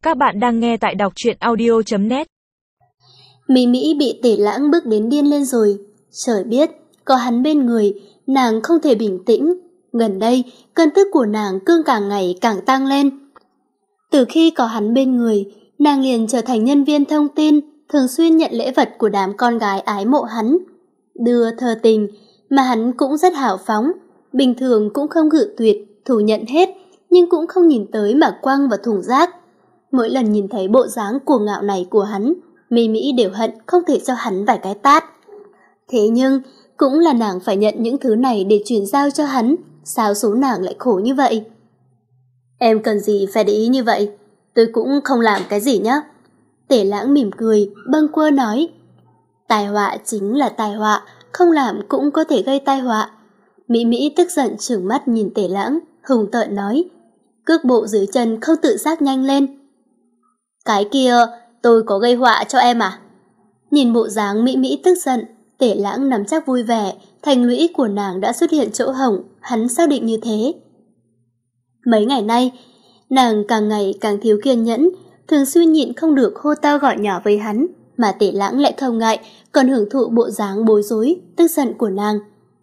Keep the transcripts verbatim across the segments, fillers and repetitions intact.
Các bạn đang nghe tại đọc truyện audio chấm net. Mỹ Mỹ bị Tể Lãng bức đến điên lên rồi. Trời biết, có hắn bên người, nàng không thể bình tĩnh. Gần đây, cơn tức của nàng cương càng ngày càng tăng lên. Từ khi có hắn bên người, nàng liền trở thành nhân viên thông tin, thường xuyên nhận lễ vật của đám con gái ái mộ hắn. Đưa thơ tình, mà hắn cũng rất hào phóng, bình thường cũng không cự tuyệt, thủ nhận hết, nhưng cũng không nhìn tới mà quăng vào thùng rác. Mỗi lần nhìn thấy bộ dáng cuồng ngạo này của hắn, Mỹ Mỹ đều hận không thể cho hắn vài cái tát. Thế nhưng, cũng là nàng phải nhận những thứ này để chuyển giao cho hắn, sao số nàng lại khổ như vậy? Em cần gì phải để ý như vậy? Tôi cũng không làm cái gì nhá. Tể Lãng mỉm cười, bâng quơ nói. Tai họa chính là tai họa, không làm cũng có thể gây tai họa. Mỹ Mỹ tức giận trừng mắt nhìn Tể Lãng, hùng tợn nói. Cước bộ dưới chân không tự giác nhanh lên. Cái kia, tôi có gây họa cho em à? Nhìn bộ dáng Mỹ Mỹ tức giận, Tể Lãng nắm chắc vui vẻ, thành lũy của nàng đã xuất hiện chỗ hổng, hắn xác định như thế. Mấy ngày nay, nàng càng ngày càng thiếu kiên nhẫn, thường xuyên nhịn không được hô to gọi nhỏ với hắn, mà Tể Lãng lại không ngại, còn hưởng thụ bộ dáng bối rối, tức giận của nàng.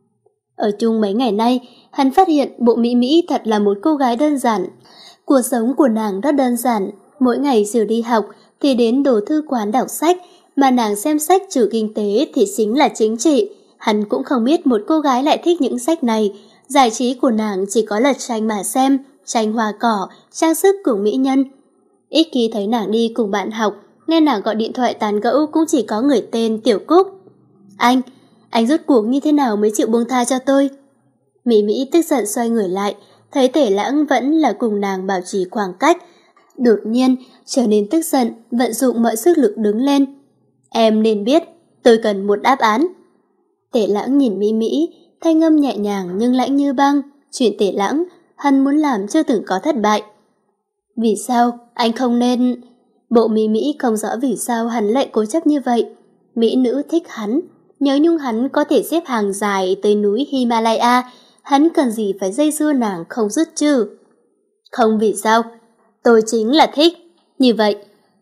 Ở chung mấy ngày nay, hắn phát hiện bộ Mỹ Mỹ thật là một cô gái đơn giản. Cuộc sống của nàng rất đơn giản, mỗi ngày trừ đi học thì đến đồ thư quán đọc sách, mà nàng xem sách trừ kinh tế thì chính là chính trị. Hắn cũng không biết một cô gái lại thích những sách này, giải trí của nàng chỉ có lật tranh mà xem, tranh hoa cỏ, trang sức cùng mỹ nhân. Ít khi thấy nàng đi cùng bạn học, nghe nàng gọi điện thoại tán gẫu cũng chỉ có người tên Tiểu Cúc. Anh, anh rốt cuộc như thế nào mới chịu buông tha cho tôi? Mỹ Mỹ tức giận xoay người lại, thấy Tể Lãng vẫn là cùng nàng bảo trì khoảng cách. Đột nhiên, trở nên tức giận, vận dụng mọi sức lực đứng lên. Em nên biết, tôi cần một đáp án. Tể Lãng nhìn Mỹ Mỹ, thanh âm nhẹ nhàng nhưng lạnh như băng. Chuyện Tể Lãng, hắn muốn làm chưa từng có thất bại. Vì sao, anh không nên... Bộ Mỹ Mỹ không rõ vì sao hắn lại cố chấp như vậy. Mỹ nữ thích hắn, nhớ nhung hắn có thể xếp hàng dài tới núi Himalaya, hắn cần gì phải dây dưa nàng không dứt chứ? Không vì sao, tôi chính là thích, như vậy.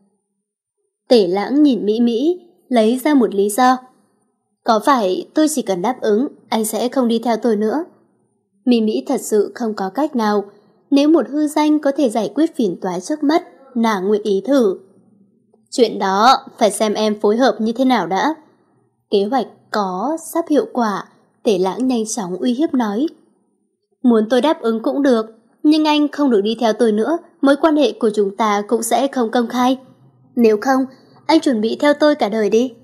Tể Lãng nhìn Mỹ Mỹ, lấy ra một lý do. Có phải tôi chỉ cần đáp ứng, anh sẽ không đi theo tôi nữa? Mỹ Mỹ thật sự không có cách nào, nếu một hư danh có thể giải quyết phiền toái trước mắt, nàng nguyện ý thử. Chuyện đó phải xem em phối hợp như thế nào đã. Kế hoạch có sắp hiệu quả, Tể Lãng nhanh chóng uy hiếp nói. Muốn tôi đáp ứng cũng được, nhưng anh không được đi theo tôi nữa, mối quan hệ của chúng ta cũng sẽ không công khai. Nếu không, anh chuẩn bị theo tôi cả đời đi.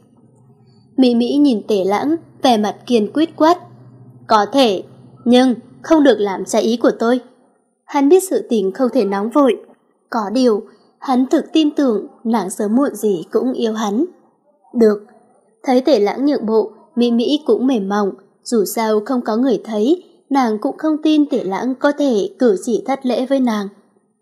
Mỹ Mỹ nhìn Tể Lãng, vẻ mặt kiên quyết quát. Có thể, nhưng không được làm trái ý của tôi. Hắn biết sự tình không thể nóng vội. Có điều, hắn thực tin tưởng nàng sớm muộn gì cũng yêu hắn. Được. Thấy Tể Lãng nhượng bộ, Mỹ Mỹ cũng mềm mỏng. Dù sao không có người thấy, nàng cũng không tin Tể Lãng có thể cử chỉ thất lễ với nàng.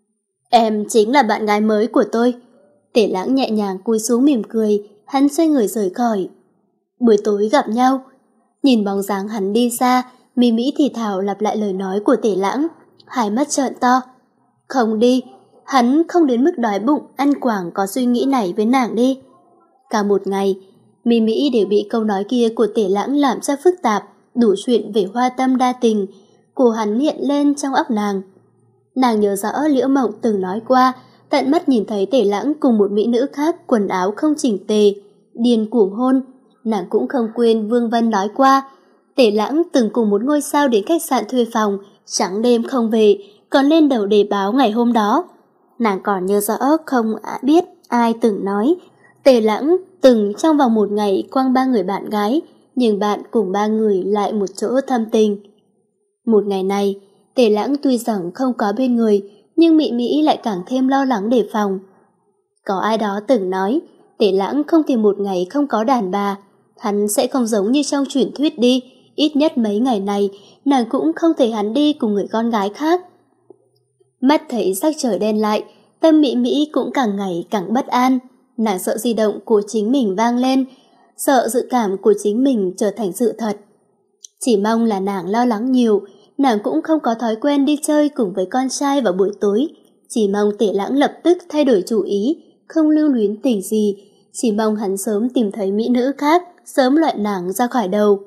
Em chính là bạn gái mới của tôi. Tể Lãng nhẹ nhàng cúi xuống mỉm cười, hắn xoay người rời khỏi. Buổi tối gặp nhau. Nhìn bóng dáng hắn đi xa, Mỹ Mỹ thì thào lặp lại lời nói của Tể Lãng, hai mắt trợn to. Không đi, hắn không đến mức đói bụng ăn quảng có suy nghĩ này với nàng đi. Cả một ngày, Mỹ Mỹ đều bị câu nói kia của Tể Lãng làm cho phức tạp, đủ chuyện về hoa tâm đa tình của hắn hiện lên trong óc nàng. Nàng nhớ rõ Liễu Mộng từng nói qua, tận mắt nhìn thấy Tể Lãng cùng một mỹ nữ khác quần áo không chỉnh tề, điên cuồng hôn. Nàng cũng không quên Vương Vân nói qua, Tể Lãng từng cùng một ngôi sao đến khách sạn thuê phòng, trắng đêm không về, còn lên đầu đề báo ngày hôm đó. Nàng còn nhớ rõ không biết ai từng nói, Tể Lãng từng trong vòng một ngày quăng ba người bạn gái, nhưng bạn cùng ba người lại một chỗ thâm tình. Một ngày này, Tể Lãng tuy rằng không có bên người, nhưng Mỹ Mỹ lại càng thêm lo lắng đề phòng. Có ai đó từng nói, Tể Lãng không thì một ngày không có đàn bà, hắn sẽ không giống như trong truyền thuyết đi, ít nhất mấy ngày này, nàng cũng không thể hắn đi cùng người con gái khác. Mắt thấy sắc trời đen lại, tâm Mỹ Mỹ cũng càng ngày càng bất an, nàng sợ di động của chính mình vang lên, sợ dự cảm của chính mình trở thành sự thật. Chỉ mong là nàng lo lắng nhiều, nàng cũng không có thói quen đi chơi cùng với con trai vào buổi tối, Chỉ mong Tể Lãng lập tức thay đổi chủ ý, không lưu luyến tình gì, chỉ mong hắn sớm tìm thấy mỹ nữ khác, sớm loại nàng ra khỏi đầu.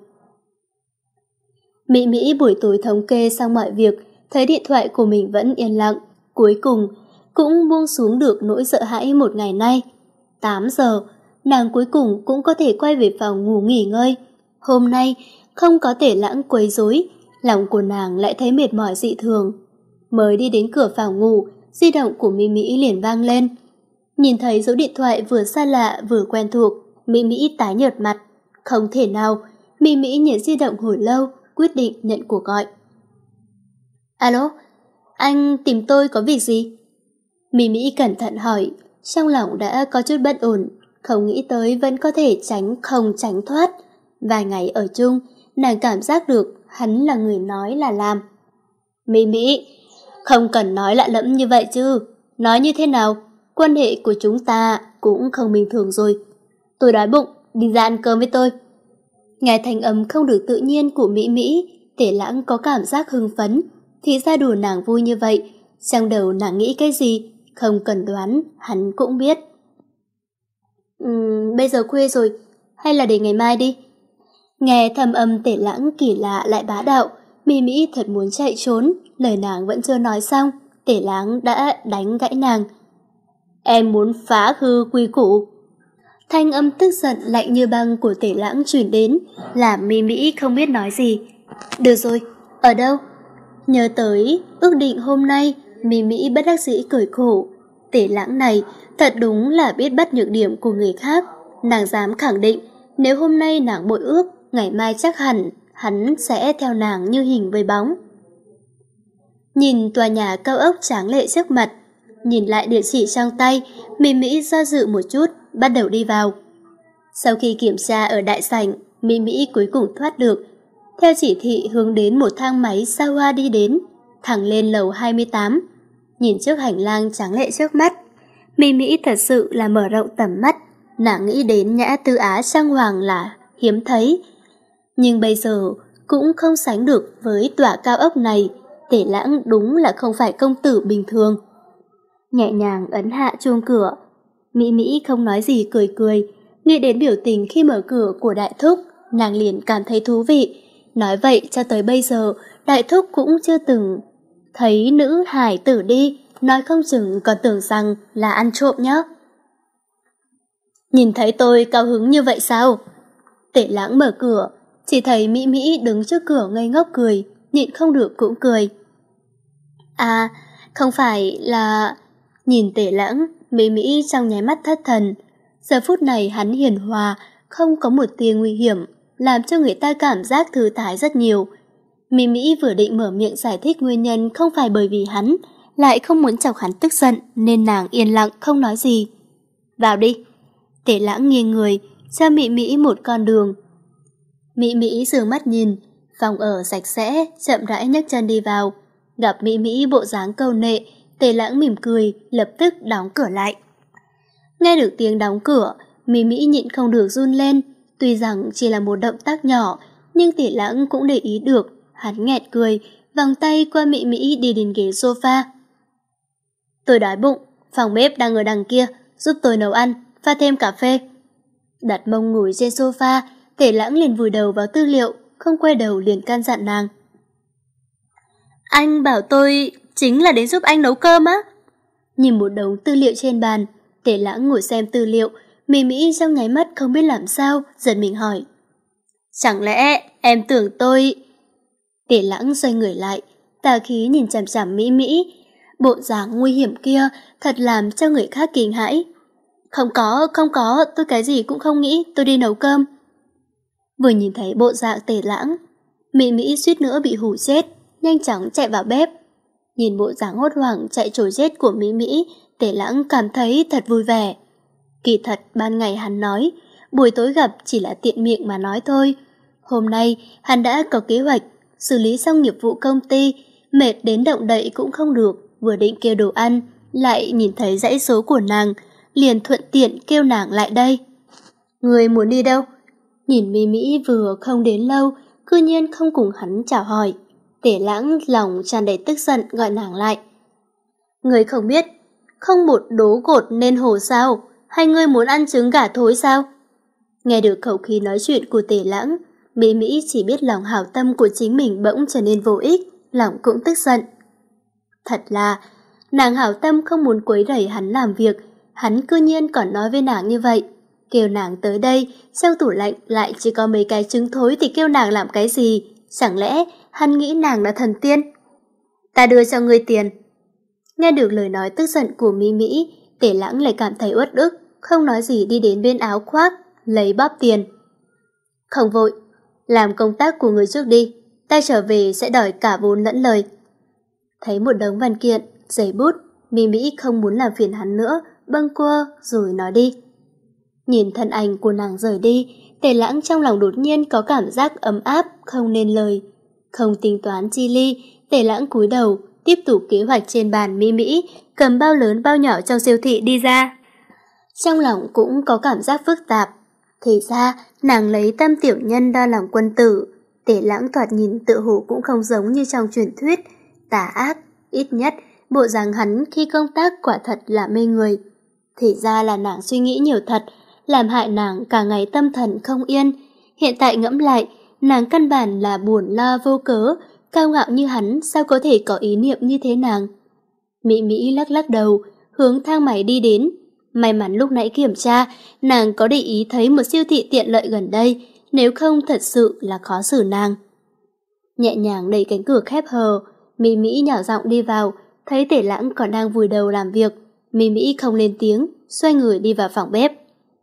Mỹ Mỹ buổi tối thống kê xong mọi việc, thấy điện thoại của mình vẫn yên lặng, cuối cùng cũng buông xuống được nỗi sợ hãi một ngày nay. tám giờ, nàng cuối cùng cũng có thể quay về phòng ngủ nghỉ ngơi. Hôm nay, không có Tể Lãng quấy rối, lòng của nàng lại thấy mệt mỏi dị thường. Mới đi đến cửa phòng ngủ, di động của Mỹ Mỹ liền vang lên. Nhìn thấy dấu điện thoại vừa xa lạ vừa quen thuộc, Mỹ Mỹ tái nhợt mặt. Không thể nào, Mỹ Mỹ nhìn di động hồi lâu, quyết định nhận cuộc gọi. Alo, anh tìm tôi có việc gì? Mỹ Mỹ cẩn thận hỏi, trong lòng đã có chút bất ổn, không nghĩ tới vẫn có thể tránh không tránh thoát. Vài ngày ở chung, nàng cảm giác được hắn là người nói là làm. Mỹ Mỹ, không cần nói lạ lẫm như vậy chứ, nói như thế nào, quan hệ của chúng ta cũng không bình thường rồi. Tôi đói bụng, đi ra ăn cơm với tôi. Nghe thanh âm không được tự nhiên của Mỹ Mỹ, Tể Lãng có cảm giác hưng phấn, thì ra đùa nàng vui như vậy, trong đầu nàng nghĩ cái gì, không cần đoán, hắn cũng biết. Uhm, bây giờ khuya rồi, hay là để ngày mai đi. Nghe thầm âm Tể Lãng kỳ lạ lại bá đạo, Mỹ Mỹ thật muốn chạy trốn, lời nàng vẫn chưa nói xong, Tể Lãng đã đánh gãy nàng. Em muốn phá hư quy củ. Thanh âm tức giận lạnh như băng của Tể Lãng truyền đến, làm Mỹ Mỹ không biết nói gì. Được rồi, ở đâu? Nhớ tới ước định hôm nay, Mỹ Mỹ bất đắc dĩ cười khổ. Tể Lãng này thật đúng là biết bắt nhược điểm của người khác. Nàng dám khẳng định, nếu hôm nay nàng bội ước, ngày mai chắc hẳn hắn sẽ theo nàng như hình với bóng. Nhìn tòa nhà cao ốc tráng lệ trước mặt, nhìn lại địa chỉ trong tay, Mỹ Mỹ do dự một chút, bắt đầu đi vào. Sau khi kiểm tra ở đại sảnh, Mỹ Mỹ cuối cùng thoát được. Theo chỉ thị hướng đến một thang máy xa hoa đi đến, thẳng lên lầu hai mươi tám. Nhìn trước hành lang tráng lệ trước mắt, Mỹ Mỹ thật sự là mở rộng tầm mắt, nàng nghĩ đến nhã tư á trang hoàng là hiếm thấy. Nhưng bây giờ cũng không sánh được với tòa cao ốc này, Tể Lãng đúng là không phải công tử bình thường. Nhẹ nhàng ấn hạ chuông cửa, Mỹ Mỹ không nói gì cười cười, nghĩ đến biểu tình khi mở cửa của đại thúc, nàng liền cảm thấy thú vị. Nói vậy cho tới bây giờ, đại thúc cũng chưa từng thấy nữ hải tử đi, nói không chừng còn tưởng rằng là ăn trộm nhá. Nhìn thấy tôi cao hứng như vậy sao? Tể Lãng mở cửa, chỉ thấy Mỹ Mỹ đứng trước cửa ngây ngốc cười, nhịn không được cũng cười. À, không phải là... Nhìn Tể Lãng, Mỹ Mỹ trong nháy mắt thất thần. Giờ phút này hắn hiền hòa, không có một tia nguy hiểm, làm cho người ta cảm giác thư thái rất nhiều. Mỹ Mỹ vừa định mở miệng giải thích nguyên nhân không phải bởi vì hắn, lại không muốn chọc hắn tức giận, nên nàng yên lặng không nói gì. Vào đi. Tể Lãng nghiêng người, cho Mỹ Mỹ một con đường. Mỹ Mỹ dường mắt nhìn, phòng ở sạch sẽ, chậm rãi nhấc chân đi vào. Gặp Mỹ Mỹ bộ dáng câu nệ, Tể Lãng mỉm cười, lập tức đóng cửa lại. Nghe được tiếng đóng cửa, Mỹ Mỹ nhịn không được run lên. Tuy rằng chỉ là một động tác nhỏ, nhưng Tể Lãng cũng để ý được. Hắn nghẹt cười, vòng tay qua Mỹ Mỹ đi đến ghế sofa. Tôi đói bụng, phòng bếp đang ở đằng kia, giúp tôi nấu ăn, pha thêm cà phê. Đặt mông ngồi trên sofa, Tể Lãng liền vùi đầu vào tư liệu, không quay đầu liền can dặn nàng. Anh bảo tôi chính là đến giúp anh nấu cơm á? Nhìn một đống tư liệu trên bàn, Tể Lãng ngồi xem tư liệu, Mỹ Mỹ trong nháy mắt không biết làm sao, giật mình hỏi. Chẳng lẽ em tưởng tôi... Tể Lãng xoay người lại, tà khí nhìn chằm chằm Mỹ Mỹ. Bộ dáng nguy hiểm kia thật làm cho người khác kinh hãi. Không có, không có, tôi cái gì cũng không nghĩ, tôi đi nấu cơm. Vừa nhìn thấy bộ dạng Tể Lãng, Mỹ Mỹ suýt nữa bị hù chết, nhanh chóng chạy vào bếp. Nhìn bộ dáng hốt hoảng chạy trối chết của Mỹ Mỹ, Tể Lãng cảm thấy thật vui vẻ. Kỳ thật ban ngày hắn nói, buổi tối gặp chỉ là tiện miệng mà nói thôi. Hôm nay hắn đã có kế hoạch, xử lý xong nghiệp vụ công ty, mệt đến động đậy cũng không được, vừa định kêu đồ ăn, lại nhìn thấy dãy số của nàng, liền thuận tiện kêu nàng lại đây. Người muốn đi đâu? Nhìn Mỹ Mỹ vừa không đến lâu, cư nhiên không cùng hắn chào hỏi. Tể Lãng lòng tràn đầy tức giận gọi nàng lại. Ngươi không biết, không một đố gột nên hổ sao, hay ngươi muốn ăn trứng gà thối sao? Nghe được khẩu khí nói chuyện của Tề Lãng, Mỹ Mỹ chỉ biết lòng hảo tâm của chính mình bỗng trở nên vô ích, lòng cũng tức giận. Thật là, nàng hảo tâm không muốn quấy rầy hắn làm việc, hắn cư nhiên còn nói với nàng như vậy. Kêu nàng tới đây, trong tủ lạnh lại chỉ có mấy cái trứng thối thì kêu nàng làm cái gì? Chẳng lẽ hắn nghĩ nàng là thần tiên? Ta đưa cho ngươi tiền. Nghe được lời nói tức giận của Mỹ Mỹ, Tề Lãng lại cảm thấy uất ức, không nói gì đi đến bên áo khoác, lấy bóp tiền. Không vội, làm công tác của người trước đi, ta trở về sẽ đòi cả vốn lẫn lời. Thấy một đống văn kiện, giấy bút, Mỹ Mỹ không muốn làm phiền hắn nữa, bâng quơ rồi nói đi. Nhìn thân ảnh của nàng rời đi, Tề Lãng trong lòng đột nhiên có cảm giác ấm áp không nên lời. Không tính toán chi ly, Tề Lãng cúi đầu, tiếp tục kế hoạch trên bàn Mỹ Mỹ, cầm bao lớn bao nhỏ trong siêu thị đi ra. Trong lòng cũng có cảm giác phức tạp. Thì ra, nàng lấy tâm tiểu nhân đo lòng quân tử. Tề Lãng thoạt nhìn tự hồ cũng không giống như trong truyền thuyết. Tà ác, ít nhất, bộ dáng hắn khi công tác quả thật là mê người. Thì ra là nàng suy nghĩ nhiều thật, làm hại nàng cả ngày tâm thần không yên. Hiện tại ngẫm lại, nàng căn bản là buồn lo vô cớ, cao ngạo như hắn sao có thể có ý niệm như thế nàng. Mỹ Mỹ lắc lắc đầu, hướng thang máy đi đến. May mắn lúc nãy kiểm tra, nàng có để ý thấy một siêu thị tiện lợi gần đây, nếu không thật sự là khó xử nàng. Nhẹ nhàng đẩy cánh cửa khép hờ, Mỹ Mỹ nhỏ giọng đi vào, thấy Tề Lãng còn đang vùi đầu làm việc. Mỹ Mỹ không lên tiếng, xoay người đi vào phòng bếp.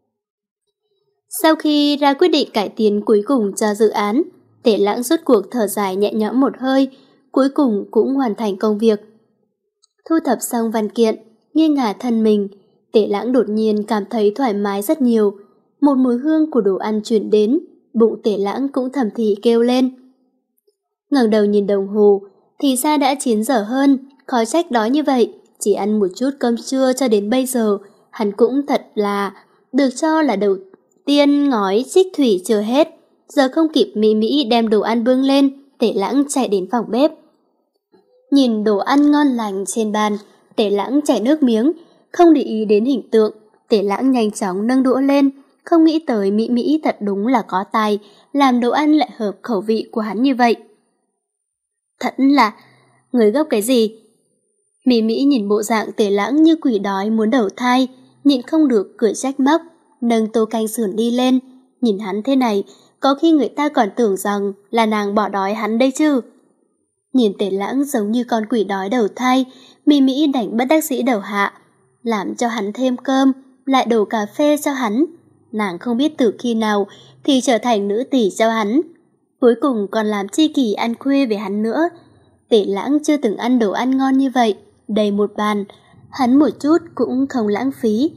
Sau khi ra quyết định cải tiến cuối cùng cho dự án, Tề Lãng rốt cuộc thở dài nhẹ nhõm một hơi, cuối cùng cũng hoàn thành công việc. Thu thập xong văn kiện, nghiêng ngả thân mình, Tề Lãng đột nhiên cảm thấy thoải mái rất nhiều. Một mùi hương của đồ ăn chuyển đến, bụng Tề Lãng cũng thầm thì kêu lên. Ngẩng đầu nhìn đồng hồ, thì ra đã chín giờ hơn, khó trách đói như vậy, chỉ ăn một chút cơm trưa cho đến bây giờ, hắn cũng thật là được cho là đầu tiên ngói trích thủy chưa hết. Giờ không kịp Mỹ Mỹ đem đồ ăn bưng lên, Tề Lãng chạy đến phòng bếp. Nhìn đồ ăn ngon lành trên bàn, Tề Lãng chảy nước miếng, không để ý đến hình tượng. Tề Lãng nhanh chóng nâng đũa lên, không nghĩ tới Mỹ Mỹ thật đúng là có tài, làm đồ ăn lại hợp khẩu vị của hắn như vậy. Thật là, người gấp cái gì? Mỹ Mỹ nhìn bộ dạng Tề Lãng như quỷ đói muốn đầu thai, nhịn không được cười trách móc, nâng tô canh sườn đi lên. Nhìn hắn thế này, có khi người ta còn tưởng rằng là nàng bỏ đói hắn đây chứ. Nhìn Tề Lãng giống như con quỷ đói đầu thai, Mỹ Mỹ đành bất đắc dĩ đầu hạ, làm cho hắn thêm cơm, lại đổ cà phê cho hắn. Nàng không biết từ khi nào thì trở thành nữ tỷ cho hắn. Cuối cùng còn làm chi kỷ ăn khuya về hắn nữa. Tề Lãng chưa từng ăn đồ ăn ngon như vậy, đầy một bàn, hắn một chút cũng không lãng phí.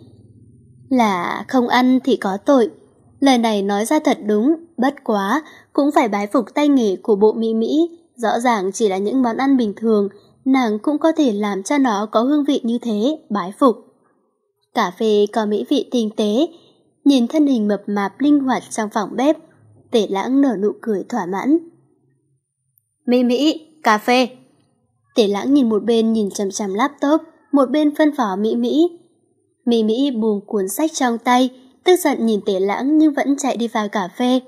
Là không ăn thì có tội. Lời này nói ra thật đúng, bất quá cũng phải bái phục tay nghề của bộ Mỹ Mỹ. Rõ ràng chỉ là những món ăn bình thường, nàng cũng có thể làm cho nó có hương vị như thế, bái phục. Cà phê có mỹ vị tinh tế, nhìn thân hình mập mạp linh hoạt trong phòng bếp, Tề Lãng nở nụ cười thỏa mãn. Mỹ Mỹ, cà phê. Tề Lãng nhìn một bên nhìn chằm chằm laptop, một bên phân phó Mỹ Mỹ. Mỹ Mỹ buông cuốn sách trong tay, tức giận nhìn Tề Lãng nhưng vẫn chạy đi vào cà phê.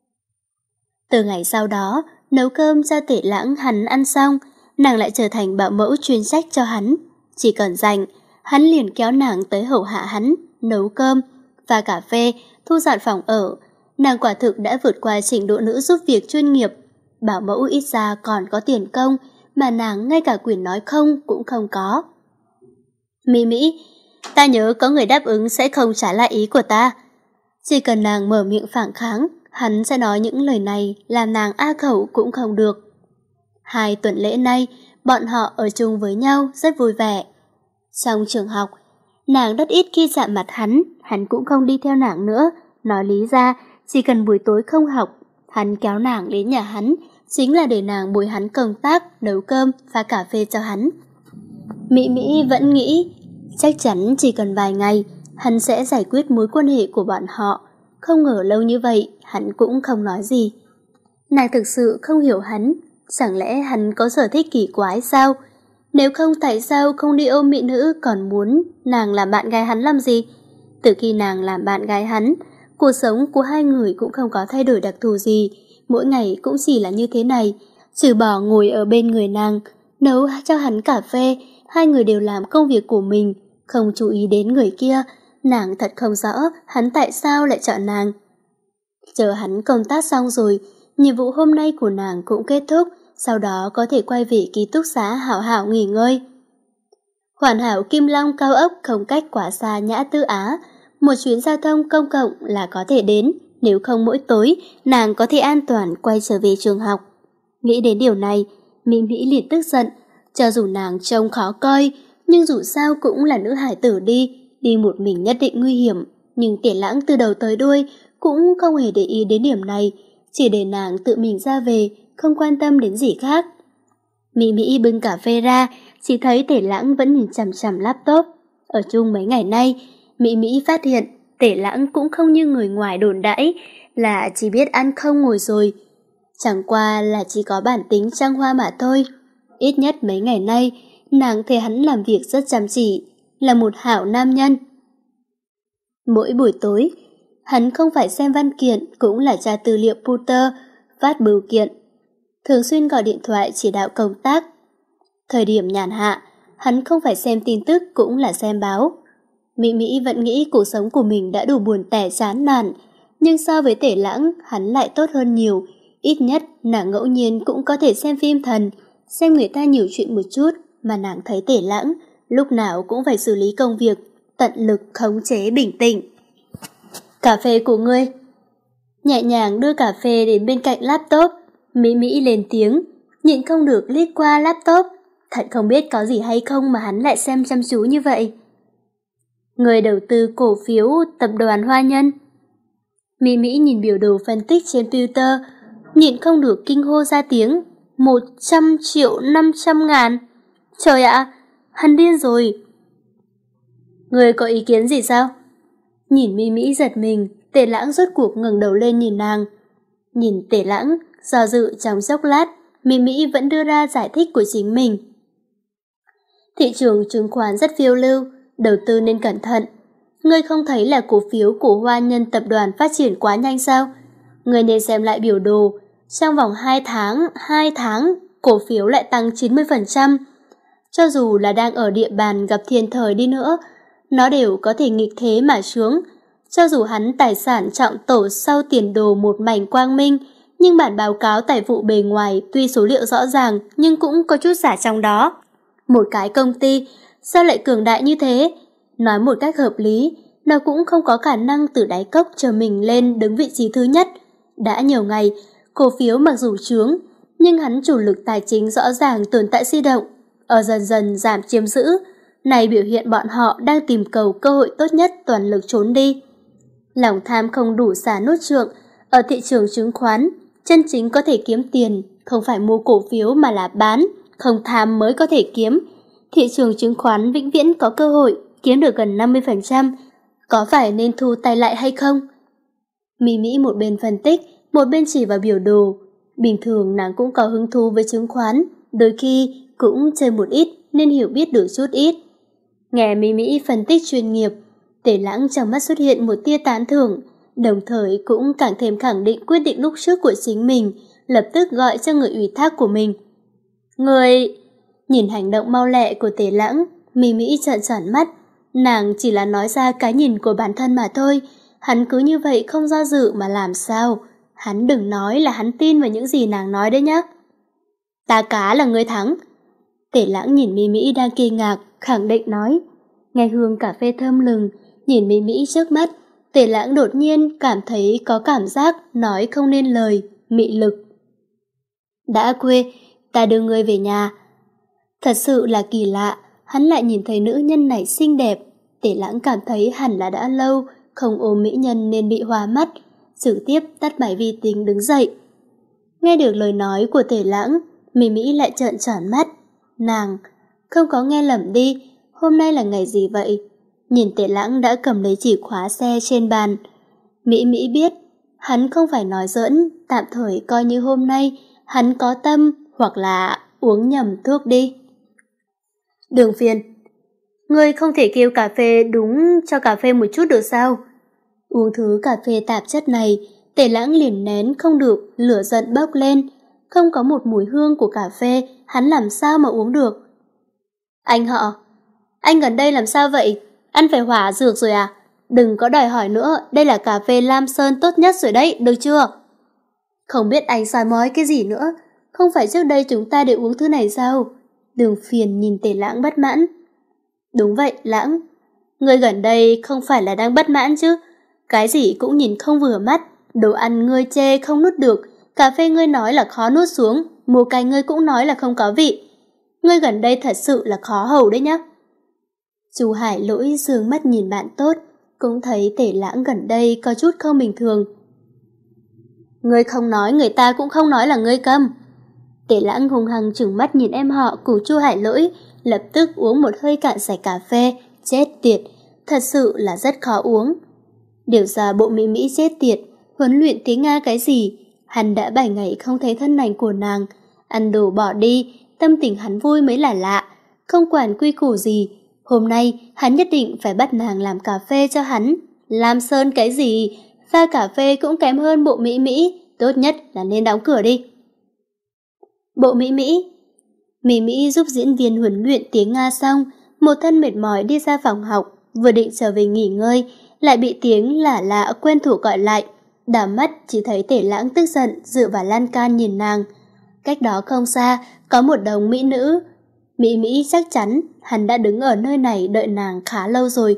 Từ ngày sau đó, nấu cơm cho Tề Lãng hắn ăn xong, nàng lại trở thành bảo mẫu chuyên trách cho hắn. Chỉ cần rảnh, hắn liền kéo nàng tới hầu hạ hắn, nấu cơm, pha cà phê, thu dọn phòng ở. Nàng quả thực đã vượt qua trình độ nữ giúp việc chuyên nghiệp. Bảo mẫu ít ra còn có tiền công, mà nàng ngay cả quyền nói không cũng không có. Mỹ Mỹ, ta nhớ có người đáp ứng sẽ không trả lại ý của ta. Chỉ cần nàng mở miệng phản kháng, hắn sẽ nói những lời này làm nàng a khẩu cũng không được. Hai tuần lễ nay, bọn họ ở chung với nhau rất vui vẻ. Trong trường học, nàng rất ít khi chạm mặt hắn, hắn cũng không đi theo nàng nữa. Nói lý ra, chỉ cần buổi tối không học, hắn kéo nàng đến nhà hắn, chính là để nàng bồi hắn công tác, nấu cơm, pha cà phê cho hắn. Mỹ Mỹ vẫn nghĩ, chắc chắn chỉ cần vài ngày, hắn sẽ giải quyết mối quan hệ của bọn họ. Không ngờ lâu như vậy, hắn cũng không nói gì. Nàng thực sự không hiểu hắn, chẳng lẽ hắn có sở thích kỳ quái sao? Nếu không tại sao không đi ôm mỹ nữ còn muốn nàng làm bạn gái hắn làm gì? Từ khi nàng làm bạn gái hắn, cuộc sống của hai người cũng không có thay đổi đặc thù gì, mỗi ngày cũng chỉ là như thế này, trừ bỏ ngồi ở bên người nàng, nấu cho hắn cà phê, hai người đều làm công việc của mình, không chú ý đến người kia. Nàng thật không rõ hắn tại sao lại chọn nàng. Chờ hắn công tác xong rồi, nhiệm vụ hôm nay của nàng cũng kết thúc, sau đó có thể quay về ký túc xá hảo hảo nghỉ ngơi. Hoàn hảo Kim Long cao ốc không cách quá xa Nhã Tư Á, một chuyến giao thông công cộng là có thể đến, nếu không mỗi tối nàng có thể an toàn quay trở về trường học. Nghĩ đến điều này, Mỹ Mỹ liền tức giận, cho dù nàng trông khó coi, nhưng dù sao cũng là nữ hải tử đi, đi một mình nhất định nguy hiểm, nhưng Tề Lãng từ đầu tới đuôi cũng không hề để ý đến điểm này, chỉ để nàng tự mình ra về, không quan tâm đến gì khác. Mỹ Mỹ bưng cà phê ra, chỉ thấy Tề Lãng vẫn nhìn chằm chằm laptop. Ở chung mấy ngày nay, Mỹ Mỹ phát hiện Tề Lãng cũng không như người ngoài đồn đãi là chỉ biết ăn không ngồi rồi. Chẳng qua là chỉ có bản tính trăng hoa mà thôi. Ít nhất mấy ngày nay, nàng thấy hắn làm việc rất chăm chỉ, là một hảo nam nhân. Mỗi buổi tối, hắn không phải xem văn kiện cũng là tra tư liệu Puter, phát bưu kiện. Thường xuyên gọi điện thoại chỉ đạo công tác. Thời điểm nhàn hạ, hắn không phải xem tin tức cũng là xem báo. Mỹ Mỹ vẫn nghĩ cuộc sống của mình đã đủ buồn tẻ chán nản, nhưng so với Tề Lãng, hắn lại tốt hơn nhiều. Ít nhất, nàng ngẫu nhiên cũng có thể xem phim thần, xem người ta nhiều chuyện một chút, mà nàng thấy Tề Lãng lúc nào cũng phải xử lý công việc, tận lực khống chế bình tĩnh. Cà phê của ngươi. Nhẹ nhàng đưa cà phê đến bên cạnh laptop, Mỹ Mỹ lên tiếng, nhịn không được liếc qua laptop. Thật không biết có gì hay không mà hắn lại xem chăm chú như vậy. Người đầu tư cổ phiếu tập đoàn Hoa Nhân. Mỹ Mỹ nhìn biểu đồ phân tích trên computer, nhịn không được kinh hô ra tiếng. Một trăm triệu năm trăm ngàn. Trời ạ, hắn điên rồi. Người có ý kiến gì sao? Nhìn Mỹ Mỹ giật mình, Tề Lãng rốt cuộc ngẩng đầu lên nhìn nàng. Nhìn Tề Lãng, do dự trong chốc lát, Mỹ Mỹ vẫn đưa ra giải thích của chính mình. Thị trường chứng khoán rất phiêu lưu, đầu tư nên cẩn thận. Ngươi không thấy là cổ phiếu của Hoa Nhân tập đoàn phát triển quá nhanh sao? Ngươi nên xem lại biểu đồ, trong vòng hai tháng, hai tháng, cổ phiếu lại tăng chín mươi phần trăm. Cho dù là đang ở địa bàn gặp thiên thời đi nữa, nó đều có thể nghịch thế mà xuống. Cho dù hắn tài sản trọng tổ sau tiền đồ một mảnh quang minh, nhưng bản báo cáo tài vụ bề ngoài tuy số liệu rõ ràng nhưng cũng có chút giả trong đó. Một cái công ty sao lại cường đại như thế? Nói một cách hợp lý, nó cũng không có khả năng từ đáy cốc chờ mình lên đứng vị trí thứ nhất. Đã nhiều ngày, cổ phiếu mặc dù chướng, nhưng hắn chủ lực tài chính rõ ràng tồn tại di động, ở dần dần giảm chiếm giữ. Này biểu hiện bọn họ đang tìm cầu cơ hội tốt nhất toàn lực trốn đi. Lòng tham không đủ xả nốt trượng, ở thị trường chứng khoán, chân chính có thể kiếm tiền, không phải mua cổ phiếu mà là bán, không tham mới có thể kiếm. Thị trường chứng khoán vĩnh viễn có cơ hội kiếm được gần năm mươi phần trăm, có phải nên thu tay lại hay không? Mỹ Mỹ một bên phân tích, một bên chỉ vào biểu đồ. Bình thường nàng cũng có hứng thú với chứng khoán, đôi khi cũng chơi một ít nên hiểu biết được chút ít. Nghe Mỹ Mỹ phân tích chuyên nghiệp, Tề Lãng trong mắt xuất hiện một tia tán thưởng, đồng thời cũng càng thêm khẳng định quyết định lúc trước của chính mình, lập tức gọi cho người ủy thác của mình. Người... Nhìn hành động mau lẹ của Tề Lãng, Mỹ Mỹ trợn tròn mắt. Nàng chỉ là nói ra cái nhìn của bản thân mà thôi, hắn cứ như vậy không do dự mà làm sao? Hắn đừng nói là hắn tin vào những gì nàng nói đấy nhá. Ta cá là người thắng. Tề Lãng nhìn Mỹ Mỹ đang kinh ngạc, khẳng định nói. Nghe hương cà phê thơm lừng, nhìn Mỹ Mỹ trước mắt, Tề Lãng đột nhiên cảm thấy có cảm giác nói không nên lời, mị lực. Đã khuya, ta đưa ngươi về nhà. Thật sự là kỳ lạ, hắn lại nhìn thấy nữ nhân này xinh đẹp. Tề Lãng cảm thấy hẳn là đã lâu không ôm mỹ nhân nên bị hoa mắt, trực tiếp tắt máy vi tính đứng dậy. Nghe được lời nói của Tề Lãng, Mỹ Mỹ lại trợn tròn mắt. Nàng, không có nghe lầm đi, hôm nay là ngày gì vậy? Nhìn Tề Lãng đã cầm lấy chìa khóa xe trên bàn. Mỹ Mỹ biết, hắn không phải nói giỡn, tạm thời coi như hôm nay hắn có tâm hoặc là uống nhầm thuốc đi. Đường Phiền, ngươi không thể kêu cà phê đúng cho cà phê một chút được sao? Uống thứ cà phê tạp chất này, Tề Lãng liền nén không được, lửa giận bốc lên. Không có một mùi hương của cà phê, hắn làm sao mà uống được? Anh họ, anh gần đây làm sao vậy? Ăn phải hỏa dược rồi à? Đừng có đòi hỏi nữa, đây là cà phê Lam Sơn tốt nhất rồi đấy, được chưa? Không biết anh soi mói cái gì nữa, không phải trước đây chúng ta đều uống thứ này sao? Đường Phiền nhìn Tề Lãng bất mãn. Đúng vậy, Lãng. Ngươi gần đây không phải là đang bất mãn chứ? Cái gì cũng nhìn không vừa mắt, đồ ăn ngươi chê không nuốt được, cà phê ngươi nói là khó nuốt xuống, mua canh ngươi cũng nói là không có vị. Ngươi gần đây thật sự là khó hầu đấy nhá. Chu Hải Lỗi dương mắt nhìn bạn tốt, cũng thấy Tề Lãng gần đây có chút không bình thường. Ngươi không nói, người ta cũng không nói là ngươi câm. Tề Lãng hung hăng trừng mắt nhìn em họ cùng Chu Hải Lỗi, lập tức uống một hơi cạn sạch cà phê. Chết tiệt, thật sự là rất khó uống. Điều ra bộ Mỹ Mỹ chết tiệt, huấn luyện tiếng Nga cái gì? Hắn đã bảy ngày không thấy thân ảnh của nàng, ăn đồ bỏ đi, tâm tình hắn vui mới là lạ, không quản quy củ gì. Hôm nay hắn nhất định phải bắt nàng làm cà phê cho hắn. Lam Sơn cái gì? Pha cà phê cũng kém hơn bộ Mỹ Mỹ, tốt nhất là nên đóng cửa đi. Bộ Mỹ Mỹ Mỹ Mỹ giúp diễn viên huấn luyện tiếng Nga xong, một thân mệt mỏi đi ra phòng học, vừa định trở về nghỉ ngơi, lại bị tiếng lả lạ quen thuộc gọi lại. Đảo mắt chỉ thấy Tề Lãng tức giận dựa vào lan can nhìn nàng. Cách đó không xa có một đống mỹ nữ. Mỹ Mỹ chắc chắn hắn đã đứng ở nơi này đợi nàng khá lâu rồi.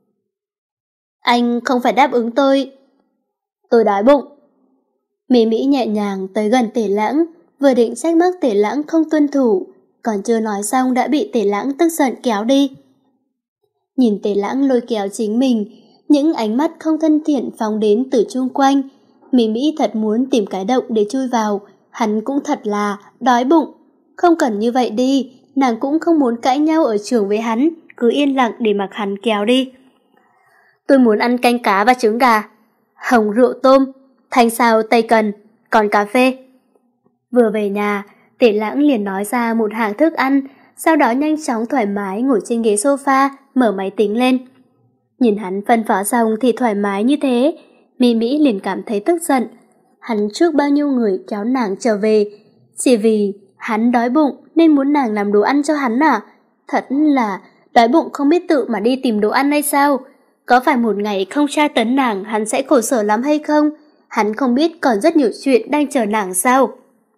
Anh không phải đáp ứng tôi. Tôi đói bụng. Mỹ Mỹ nhẹ nhàng tới gần Tề Lãng, vừa định trách móc Tề Lãng không tuân thủ, còn chưa nói xong đã bị Tề Lãng tức giận kéo đi. Nhìn Tề Lãng lôi kéo chính mình, những ánh mắt không thân thiện phóng đến từ chung quanh. Mỹ Mỹ thật muốn tìm cái động để chui vào, hắn cũng thật là đói bụng. Không cần như vậy đi, nàng cũng không muốn cãi nhau ở trường với hắn, cứ yên lặng để mặc hắn kéo đi. Tôi muốn ăn canh cá và trứng gà, hồng rượu tôm, thanh sao tây cần, còn cà phê. Vừa về nhà, Tề Lãng liền nói ra một hàng thức ăn, sau đó nhanh chóng thoải mái ngồi trên ghế sofa, mở máy tính lên. Nhìn hắn phân phó xong thì thoải mái như thế, Mỹ Mỹ liền cảm thấy tức giận. Hắn trước bao nhiêu người kéo nàng trở về, chỉ vì hắn đói bụng nên muốn nàng làm đồ ăn cho hắn à? Thật là đói bụng không biết tự mà đi tìm đồ ăn hay sao? Có phải một ngày không tra tấn nàng hắn sẽ khổ sở lắm hay không? Hắn không biết còn rất nhiều chuyện đang chờ nàng sao?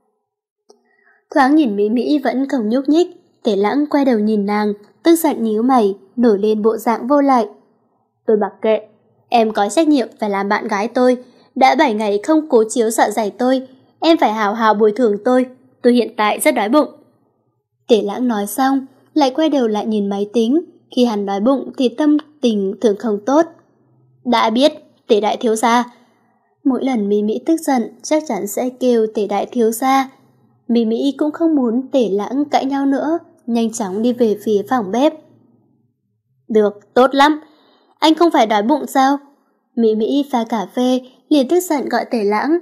Thoáng nhìn Mỹ Mỹ vẫn không nhúc nhích, Tề Lãng quay đầu nhìn nàng, tức giận nhíu mày, nổi lên bộ dạng vô lại. Tôi mặc kệ, em có trách nhiệm phải làm bạn gái tôi, đã bảy ngày không cố chiếu dạ dày tôi, em phải hào hào bồi thường tôi, tôi hiện tại rất đói bụng. Tề Lãng nói xong, lại quay đầu lại nhìn máy tính, khi hắn đói bụng thì tâm tình thường không tốt. Đã biết, Tề đại thiếu gia. Mỗi lần Mỹ Mỹ tức giận chắc chắn sẽ kêu Tề đại thiếu gia. Mỹ Mỹ cũng không muốn Tề Lãng cãi nhau nữa, nhanh chóng đi về phía phòng bếp. Được, tốt lắm. Anh không phải đói bụng sao? Mỹ Mỹ pha cà phê, liền tức giận gọi Tề Lãng.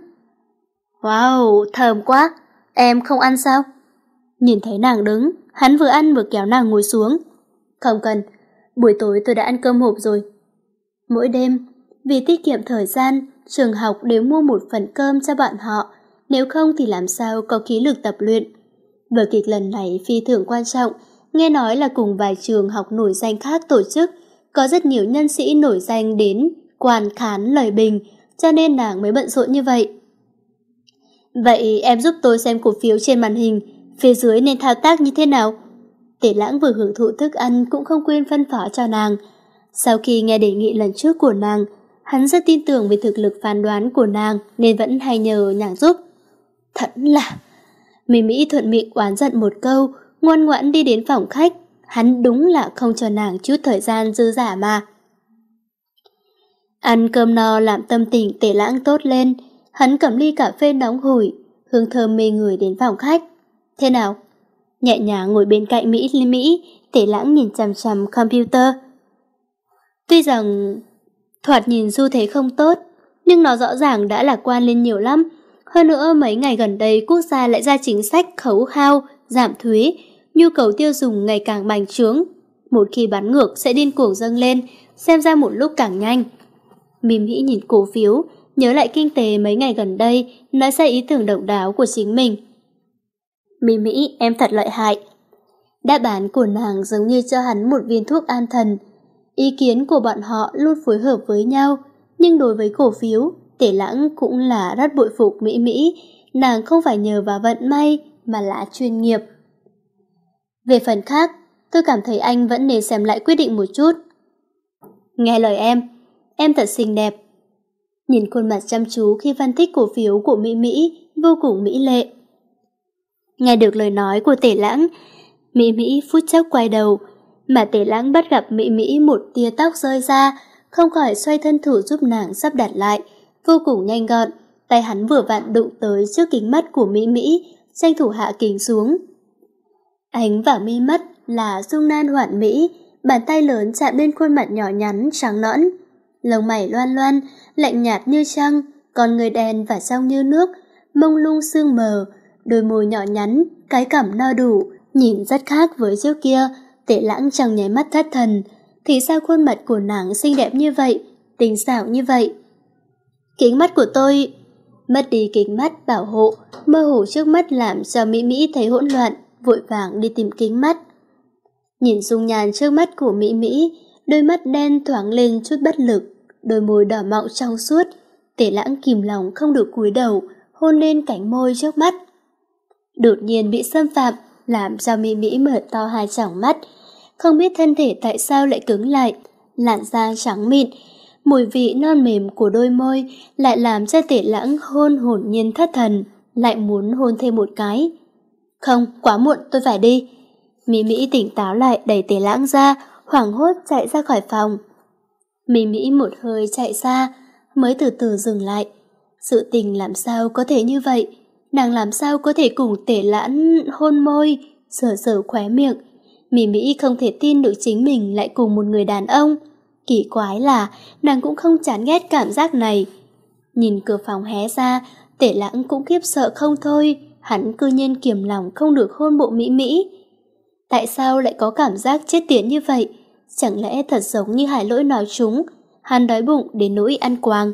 Wow, thơm quá. Em không ăn sao? Nhìn thấy nàng đứng, hắn vừa ăn vừa kéo nàng ngồi xuống. Không cần, buổi tối tôi đã ăn cơm hộp rồi. Mỗi đêm, vì tiết kiệm thời gian, trường học đều mua một phần cơm cho bọn họ, nếu không thì làm sao có khí lực tập luyện. Vở kịch lần này phi thường quan trọng, nghe nói là cùng vài trường học nổi danh khác tổ chức, có rất nhiều nhân sĩ nổi danh đến quan khán lời bình, cho nên nàng mới bận rộn như vậy. Vậy em giúp tôi xem cổ phiếu trên màn hình, phía dưới nên thao tác như thế nào? Tề Lãng vừa hưởng thụ thức ăn cũng không quên phân phó cho nàng. Sau khi nghe đề nghị lần trước của nàng, hắn rất tin tưởng về thực lực phán đoán của nàng nên vẫn hay nhờ nàng giúp. Thật là... Mỹ Mỹ thuận miệng oán giận một câu, ngoan ngoãn đi đến phòng khách. Hắn đúng là không cho nàng chút thời gian dư dả mà. Ăn cơm no làm tâm tình Tề Lãng tốt lên. Hắn cầm ly cà phê nóng hổi, hương thơm mê người đến phòng khách. Thế nào? Nhẹ nhàng ngồi bên cạnh Mỹ Ly Mỹ, Tề Lãng nhìn chằm chằm computer. Tuy rằng thoạt nhìn xu thế không tốt, nhưng nó rõ ràng đã lạc quan lên nhiều lắm. Hơn nữa mấy ngày gần đây quốc gia lại ra chính sách khấu hao, giảm thuế, nhu cầu tiêu dùng ngày càng bành trướng. Một khi bắn ngược sẽ điên cuồng dâng lên, xem ra một lúc càng nhanh. Mị Mỹ nhìn cổ phiếu, nhớ lại kinh tế mấy ngày gần đây, nói ra ý tưởng độc đáo của chính mình. Mị Mỹ, em thật lợi hại. Đáp án của nàng giống như cho hắn một viên thuốc an thần. Ý kiến của bọn họ luôn phối hợp với nhau, nhưng đối với cổ phiếu, Tề Lãng cũng là rất bội phục Mỹ Mỹ. Nàng không phải nhờ vào vận may mà là chuyên nghiệp. Về phần khác, tôi cảm thấy anh vẫn nên xem lại quyết định một chút. Nghe lời em, em thật xinh đẹp. Nhìn khuôn mặt chăm chú khi phân tích cổ phiếu của Mỹ Mỹ vô cùng mỹ lệ. Nghe được lời nói của Tề Lãng, Mỹ Mỹ phút chốc quay đầu, mà Tề Lãng bắt gặp Mỹ Mỹ một tia tóc rơi ra, không khỏi xoay thân thủ giúp nàng sắp đặt lại, vô cùng nhanh gọn. Tay hắn vừa vặn đụng tới trước kính mắt của Mỹ Mỹ, tranh thủ hạ kính xuống. Ánh vào mi mắt là dung nhan hoàn mỹ, bàn tay lớn chạm lên khuôn mặt nhỏ nhắn trắng nõn, lông mày loan loan, lạnh nhạt như trăng, con người đen và trong như nước, mông lung sương mờ, đôi môi nhỏ nhắn, cái cằm no đủ, nhìn rất khác với trước kia. Tề Lãng trong nháy mắt thất thần, thì sao khuôn mặt của nàng xinh đẹp như vậy, tinh xảo như vậy. Kính mắt của tôi... Mất đi kính mắt bảo hộ, mơ hồ trước mắt làm cho Mỹ Mỹ thấy hỗn loạn, vội vàng đi tìm kính mắt. Nhìn dung nhan trước mắt của Mỹ Mỹ, đôi mắt đen thoáng lên chút bất lực, đôi môi đỏ mọng trong suốt. Tề Lãng kìm lòng không được cúi đầu, hôn lên cánh môi trước mắt. Đột nhiên bị xâm phạm, làm cho Mỹ Mỹ mở to hai tròng mắt. Không biết thân thể tại sao lại cứng lại, làn da trắng mịn, mùi vị non mềm của đôi môi lại làm cho Tề Lãng hôn hồn nhiên thất thần, lại muốn hôn thêm một cái. Không, quá muộn, tôi phải đi. Mỹ Mỹ tỉnh táo lại đẩy Tề Lãng ra, hoảng hốt chạy ra khỏi phòng. Mỹ Mỹ một hơi chạy xa, mới từ từ dừng lại. Sự tình làm sao có thể như vậy? Nàng làm sao có thể cùng Tề Lãng hôn môi, sờ sờ khóe miệng? Mỹ Mỹ không thể tin được chính mình lại cùng một người đàn ông. Kỳ quái là nàng cũng không chán ghét cảm giác này. Nhìn cửa phòng hé ra, Tề Lãng cũng khiếp sợ không thôi. Hắn cư nhiên kiềm lòng không được hôn bộ Mỹ Mỹ. Tại sao lại có cảm giác chết tiệt như vậy? Chẳng lẽ thật giống như Hải Lỗi nói chúng, hắn đói bụng đến nỗi ăn quàng.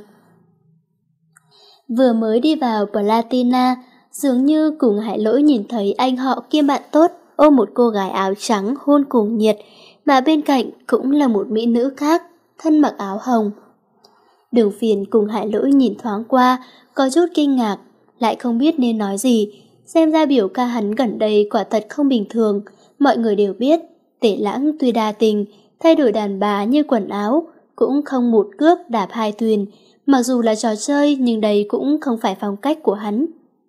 Vừa mới đi vào Platina, dường như cùng Hải Lỗi nhìn thấy anh họ kia bạn tốt ôm một cô gái áo trắng hôn cùng nhiệt, mà bên cạnh cũng là một mỹ nữ khác, thân mặc áo hồng. Đường Phiền cùng Hải Lỗi nhìn thoáng qua, có chút kinh ngạc, lại không biết nên nói gì. Xem ra biểu ca hắn gần đây quả thật không bình thường. Mọi người đều biết, Tề Lãng tuy đa tình, thay đổi đàn bà như quần áo, cũng không một cước đạp hai thuyền. Mặc dù là trò chơi, nhưng đây cũng không phải phong cách của hắn.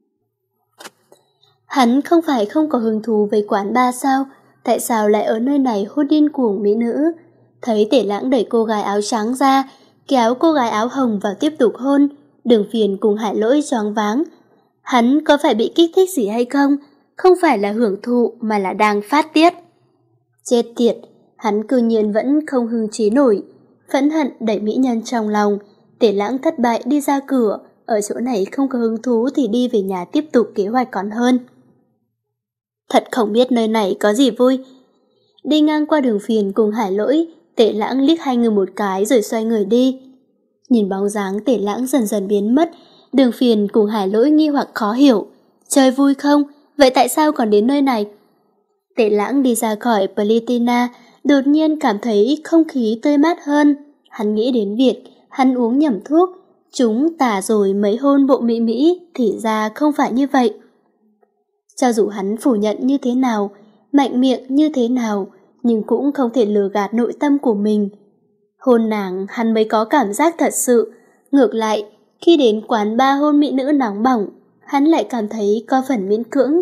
Hắn không phải không có hứng thú với quán bar sao? Tại sao lại ở nơi này hôn điên cuồng mỹ nữ? Thấy Tề Lãng đẩy cô gái áo trắng ra, kéo cô gái áo hồng vào tiếp tục hôn, Đường Phiền cùng Hải Lỗi choáng váng. Hắn có phải bị kích thích gì hay không? Không phải là hưởng thụ mà là đang phát tiết. Chết tiệt, hắn cư nhiên vẫn không hưng trí nổi. Phẫn hận đẩy mỹ nhân trong lòng. Tề Lãng thất bại đi ra cửa, ở chỗ này không có hứng thú thì đi về nhà tiếp tục kế hoạch còn hơn. Thật không biết nơi này có gì vui. Đi ngang qua Đường Phiền cùng Hải Lỗi, Tề Lãng liếc hai người một cái rồi xoay người đi. Nhìn bóng dáng Tề Lãng dần dần biến mất, Đường Phiền cùng Hải Lỗi nghi hoặc khó hiểu. Chơi vui không? Vậy tại sao còn đến nơi này? Tề Lãng đi ra khỏi Platina, đột nhiên cảm thấy không khí tươi mát hơn. Hắn nghĩ đến việc hắn uống nhầm thuốc, chúng tà rồi mấy hôn bộ Mỹ Mỹ, thì ra không phải như vậy. Cho dù hắn phủ nhận như thế nào, mạnh miệng như thế nào, nhưng cũng không thể lừa gạt nội tâm của mình. Hôn nàng hắn mới có cảm giác thật sự. Ngược lại, khi đến quán bar hôn mỹ nữ nóng bỏng, hắn lại cảm thấy có phần miễn cưỡng.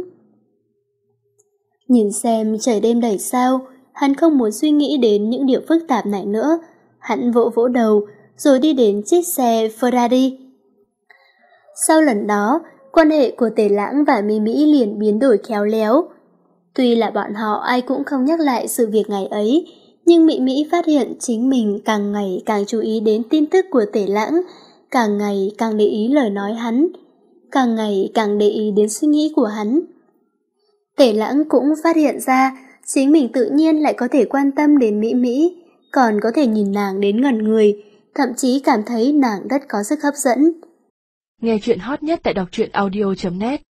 Nhìn xem trời đêm đầy sao, hắn không muốn suy nghĩ đến những điều phức tạp này nữa. Hắn vỗ vỗ đầu, rồi đi đến chiếc xe Ferrari. Sau lần đó, quan hệ của Tề Lãng và Mỹ Mỹ liền biến đổi khéo léo. Tuy là bọn họ ai cũng không nhắc lại sự việc ngày ấy, nhưng Mỹ Mỹ phát hiện chính mình càng ngày càng chú ý đến tin tức của Tề Lãng, càng ngày càng để ý lời nói hắn, càng ngày càng để ý đến suy nghĩ của hắn. Tề Lãng cũng phát hiện ra chính mình tự nhiên lại có thể quan tâm đến Mỹ Mỹ, còn có thể nhìn nàng đến ngẩn người, thậm chí cảm thấy nàng rất có sức hấp dẫn. Nghe chuyện hot nhất tại đọc truyện audio chấm net